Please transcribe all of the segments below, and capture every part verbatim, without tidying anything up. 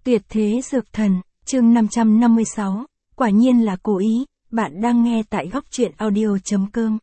Tuyệt thế dược thần, chương năm trăm năm mươi sáu, quả nhiên là cố ý, bạn đang nghe tại góc truyện audio.com.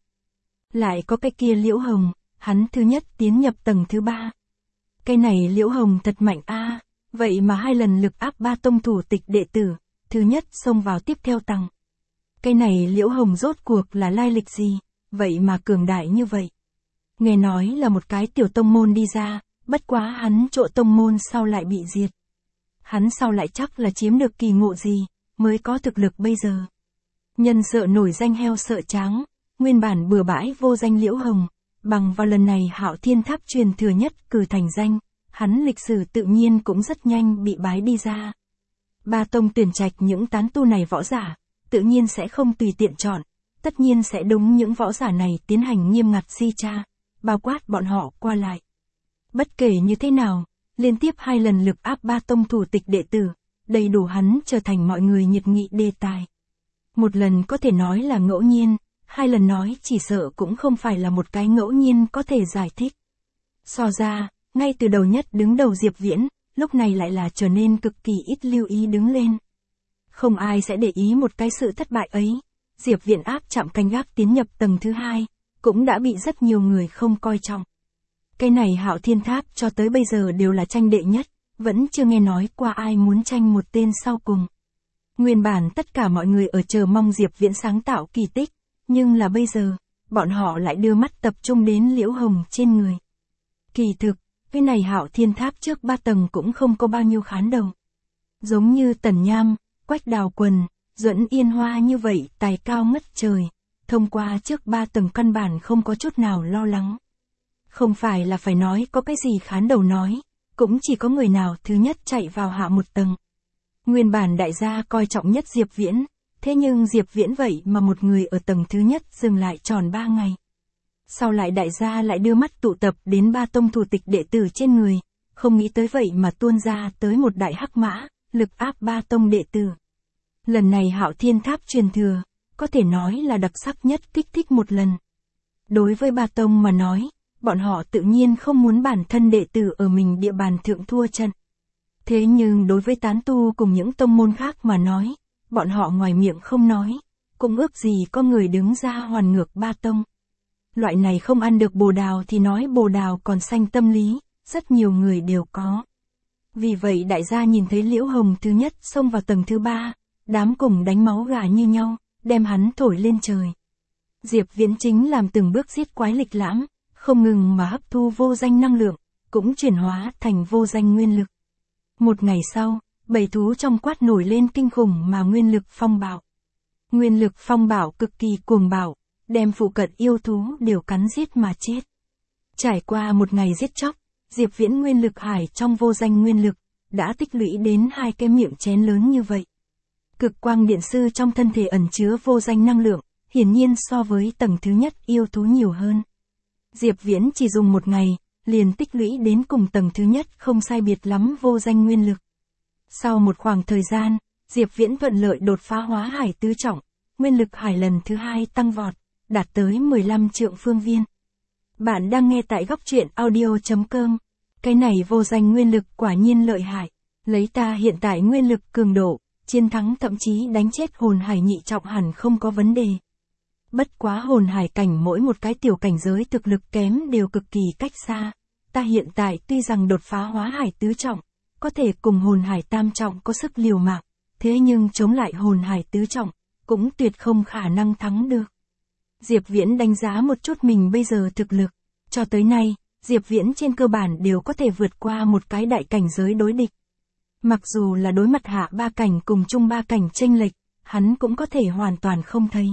Lại có cái kia Liễu Hồng, hắn thứ nhất tiến nhập tầng thứ ba. Cái này Liễu Hồng thật mạnh a, vậy mà hai lần lực áp ba tông thủ tịch đệ tử, thứ nhất xông vào tiếp theo tầng. Cái này Liễu Hồng rốt cuộc là lai lịch gì, vậy mà cường đại như vậy. Nghe nói là một cái tiểu tông môn đi ra, bất quá hắn trộ tông môn sau lại bị diệt. Hắn sau lại chắc là chiếm được kỳ ngộ gì, mới có thực lực bây giờ. Nhân sợ nổi danh heo sợ tráng, nguyên bản bừa bãi vô danh Liễu Hồng, bằng vào lần này Hạo Thiên Tháp truyền thừa nhất cử thành danh, hắn lịch sử tự nhiên cũng rất nhanh bị bái đi ra. Ba tông tuyển trạch những tán tu này võ giả, tự nhiên sẽ không tùy tiện chọn, tất nhiên sẽ đúng những võ giả này tiến hành nghiêm ngặt si tra, bao quát bọn họ qua lại. Bất kể như thế nào, liên tiếp hai lần lực áp ba tông thủ tịch đệ tử, đầy đủ hắn trở thành mọi người nhiệt nghị đề tài. Một lần có thể nói là ngẫu nhiên, hai lần nói chỉ sợ cũng không phải là một cái ngẫu nhiên có thể giải thích. So ra, ngay từ đầu nhất đứng đầu Diệp Viễn, lúc này lại là trở nên cực kỳ ít lưu ý đứng lên. Không ai sẽ để ý một cái sự thất bại ấy, Diệp Viễn áp chạm canh gác tiến nhập tầng thứ hai, cũng đã bị rất nhiều người không coi trọng. Cái này Hạo Thiên Tháp cho tới bây giờ đều là tranh đệ nhất, vẫn chưa nghe nói qua ai muốn tranh một tên sau cùng. Nguyên bản tất cả mọi người ở chờ mong Diệp Viễn sáng tạo kỳ tích, nhưng là bây giờ, bọn họ lại đưa mắt tập trung đến Liễu Hồng trên người. Kỳ thực, cái này Hạo Thiên Tháp trước ba tầng cũng không có bao nhiêu khán đầu. Giống như Tần Nham, Quách Đào Quần, Duẫn Yên Hoa như vậy tài cao ngất trời, thông qua trước ba tầng căn bản không có chút nào lo lắng. Không phải là phải nói có cái gì khán đầu nói, cũng chỉ có người nào thứ nhất chạy vào hạ một tầng. Nguyên bản đại gia coi trọng nhất Diệp Viễn, thế nhưng Diệp Viễn vậy mà một người ở tầng thứ nhất dừng lại tròn ba ngày. Sau lại đại gia lại đưa mắt tụ tập đến ba tông thủ tịch đệ tử trên người, không nghĩ tới vậy mà tuôn ra tới một đại hắc mã, lực áp ba tông đệ tử. Lần này Hạo Thiên Tháp truyền thừa, có thể nói là đặc sắc nhất kích thích một lần. Đối với ba tông mà nói, bọn họ tự nhiên không muốn bản thân đệ tử ở mình địa bàn thượng thua trận. Thế nhưng đối với tán tu cùng những tông môn khác mà nói, bọn họ ngoài miệng không nói, cũng ước gì có người đứng ra hoàn ngược ba tông. Loại này không ăn được bồ đào thì nói bồ đào còn xanh tâm lý, rất nhiều người đều có. Vì vậy đại gia nhìn thấy Liễu Hồng thứ nhất xông vào tầng thứ ba, đám cùng đánh máu gà như nhau, đem hắn thổi lên trời. Diệp Viễn chính làm từng bước giết quái lịch lãm, không ngừng mà hấp thu vô danh năng lượng, cũng chuyển hóa thành vô danh nguyên lực. Một ngày sau, bầy thú trong quát nổi lên kinh khủng mà nguyên lực phong bạo. Nguyên lực phong bạo cực kỳ cuồng bạo, đem phụ cận yêu thú đều cắn giết mà chết. Trải qua một ngày giết chóc, Diệp Viễn nguyên lực hải trong vô danh nguyên lực, đã tích lũy đến hai cái miệng chén lớn như vậy. Cực quang điện sư trong thân thể ẩn chứa vô danh năng lượng, hiển nhiên so với tầng thứ nhất yêu thú nhiều hơn. Diệp Viễn chỉ dùng một ngày, liền tích lũy đến cùng tầng thứ nhất không sai biệt lắm vô danh nguyên lực. Sau một khoảng thời gian, Diệp Viễn thuận lợi đột phá hóa hải tứ trọng, nguyên lực hải lần thứ hai tăng vọt, đạt tới mười lăm trượng phương viên. Bạn đang nghe tại góc truyện audio.com. Cái này vô danh nguyên lực quả nhiên lợi hại, lấy ta hiện tại nguyên lực cường độ, chiến thắng thậm chí đánh chết hồn hải nhị trọng hẳn không có vấn đề. Bất quá hồn hải cảnh mỗi một cái tiểu cảnh giới thực lực kém đều cực kỳ cách xa. Ta hiện tại tuy rằng đột phá hóa hải tứ trọng, có thể cùng hồn hải tam trọng có sức liều mạng, thế nhưng chống lại hồn hải tứ trọng, cũng tuyệt không khả năng thắng được. Diệp Viễn đánh giá một chút mình bây giờ thực lực. Cho tới nay, Diệp Viễn trên cơ bản đều có thể vượt qua một cái đại cảnh giới đối địch. Mặc dù là đối mặt hạ ba cảnh cùng trung ba cảnh chênh lệch, hắn cũng có thể hoàn toàn không thấy.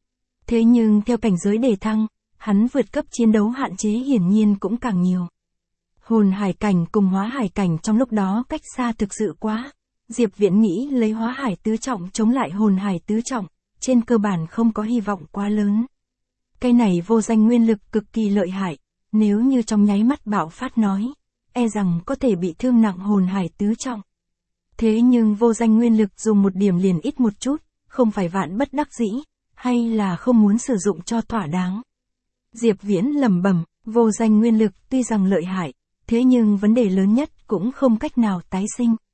Thế nhưng theo cảnh giới đề thăng, hắn vượt cấp chiến đấu hạn chế hiển nhiên cũng càng nhiều. Hồn hải cảnh cùng hóa hải cảnh trong lúc đó cách xa thực sự quá. Diệp Viễn nghĩ lấy hóa hải tứ trọng chống lại hồn hải tứ trọng, trên cơ bản không có hy vọng quá lớn. Cái này vô danh nguyên lực cực kỳ lợi hại, nếu như trong nháy mắt bạo phát nói, e rằng có thể bị thương nặng hồn hải tứ trọng. Thế nhưng vô danh nguyên lực dùng một điểm liền ít một chút, không phải vạn bất đắc dĩ, hay là không muốn sử dụng cho thỏa đáng. Diệp Viễn lẩm bẩm, vô danh nguyên lực tuy rằng lợi hại, thế nhưng vấn đề lớn nhất cũng không cách nào tái sinh.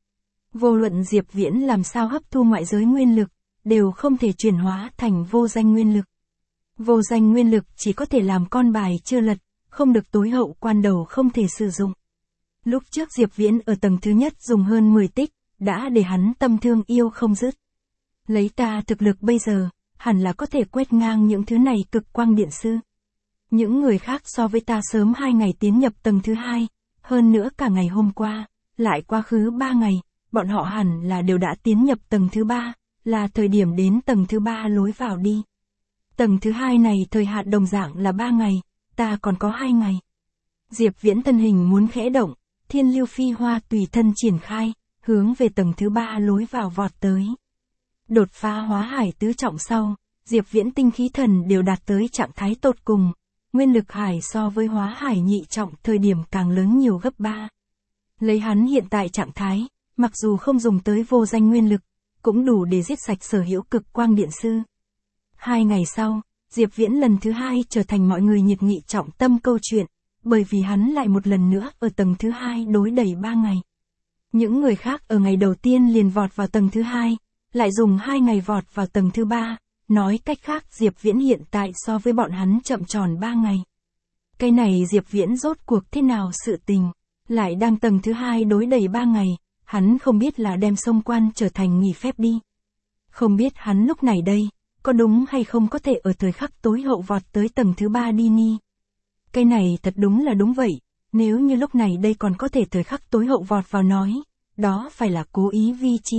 Vô luận Diệp Viễn làm sao hấp thu ngoại giới nguyên lực, đều không thể chuyển hóa thành vô danh nguyên lực. Vô danh nguyên lực chỉ có thể làm con bài chưa lật, không được tối hậu quan đầu không thể sử dụng. Lúc trước Diệp Viễn ở tầng thứ nhất dùng hơn mười tích, đã để hắn tâm thương yêu không dứt. Lấy ta thực lực bây giờ, hẳn là có thể quét ngang những thứ này cực quang điện sư. Những người khác so với ta sớm hai ngày tiến nhập tầng thứ hai, hơn nữa cả ngày hôm qua, lại quá khứ ba ngày, bọn họ hẳn là đều đã tiến nhập tầng thứ ba, là thời điểm đến tầng thứ ba lối vào đi. Tầng thứ hai này thời hạn đồng dạng là ba ngày, ta còn có hai ngày. Diệp Viễn thân hình muốn khẽ động, thiên lưu phi hoa tùy thân triển khai, hướng về tầng thứ ba lối vào vọt tới. Đột phá hóa hải tứ trọng sau, Diệp Viễn tinh khí thần đều đạt tới trạng thái tột cùng, nguyên lực hải so với hóa hải nhị trọng thời điểm càng lớn nhiều gấp ba. Lấy hắn hiện tại trạng thái, mặc dù không dùng tới vô danh nguyên lực, cũng đủ để giết sạch sở hữu cực quang điện sư. Hai ngày sau, Diệp Viễn lần thứ hai trở thành mọi người nhiệt nghị trọng tâm câu chuyện, bởi vì hắn lại một lần nữa ở tầng thứ hai đối đẩy ba ngày. Những người khác ở ngày đầu tiên liền vọt vào tầng thứ hai, lại dùng hai ngày vọt vào tầng thứ ba, nói cách khác Diệp Viễn hiện tại so với bọn hắn chậm tròn ba ngày. Cái này Diệp Viễn rốt cuộc thế nào sự tình, lại đang tầng thứ hai đối đẩy ba ngày, hắn không biết là đem xông quan trở thành nghỉ phép đi. Không biết hắn lúc này đây, có đúng hay không có thể ở thời khắc tối hậu vọt tới tầng thứ ba đi ni. Cái này thật đúng là đúng vậy, nếu như lúc này đây còn có thể thời khắc tối hậu vọt vào nói, đó phải là cố ý vi chi.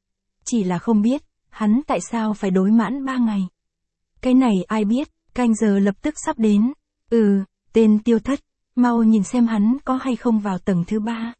Chỉ là không biết, hắn tại sao phải đối mãn ba ngày. Cái này ai biết, canh giờ lập tức sắp đến. Ừ, tên Tiêu Thất, mau nhìn xem hắn có hay không vào tầng thứ ba.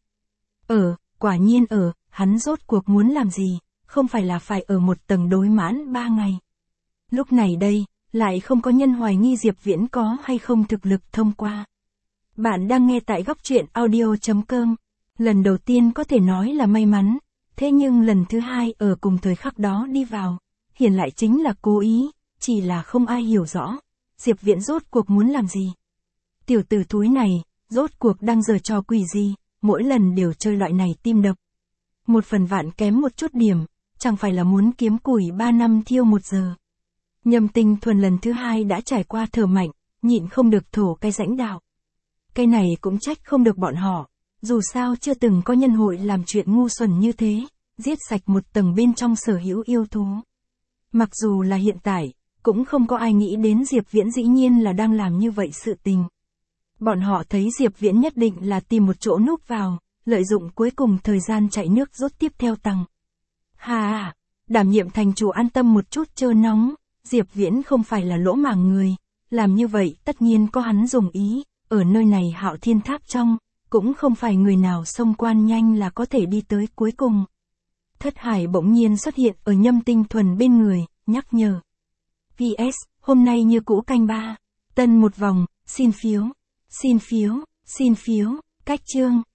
Ở, quả nhiên ở, hắn rốt cuộc muốn làm gì, không phải là phải ở một tầng đối mãn ba ngày. Lúc này đây, lại không có nhân hoài nghi Diệp Viễn có hay không thực lực thông qua. Bạn đang nghe tại góc truyện audio chấm com. Lần đầu tiên có thể nói là may mắn, thế nhưng lần thứ hai ở cùng thời khắc đó đi vào, hiển lại chính là cố ý, chỉ là không ai hiểu rõ, Diệp Viễn rốt cuộc muốn làm gì. Tiểu tử thúi này, rốt cuộc đang giở trò quỷ gì, mỗi lần đều chơi loại này tim đập. Một phần vạn kém một chút điểm, chẳng phải là muốn kiếm củi ba năm thiêu một giờ. Nhâm Tinh Thuần lần thứ hai đã trải qua thở mạnh, nhịn không được thổ cái rãnh đạo. Cái này cũng trách không được bọn họ, dù sao chưa từng có nhân hội làm chuyện ngu xuẩn như thế, giết sạch một tầng bên trong sở hữu yêu thú. Mặc dù là hiện tại, cũng không có ai nghĩ đến Diệp Viễn dĩ nhiên là đang làm như vậy sự tình. Bọn họ thấy Diệp Viễn nhất định là tìm một chỗ núp vào, lợi dụng cuối cùng thời gian chạy nước rút tiếp theo tăng. Hà, đảm nhiệm thành chủ an tâm một chút chơ nóng, Diệp Viễn không phải là lỗ màng người, làm như vậy tất nhiên có hắn dùng ý, ở nơi này Hạo Thiên Tháp trong, cũng không phải người nào xông quan nhanh là có thể đi tới cuối cùng. Thất Hải bỗng nhiên xuất hiện ở Nhâm Tinh Thuần bên người, nhắc nhở. pê ét, hôm nay như cũ canh ba, tân một vòng, xin phiếu, xin phiếu, xin phiếu, cách chương.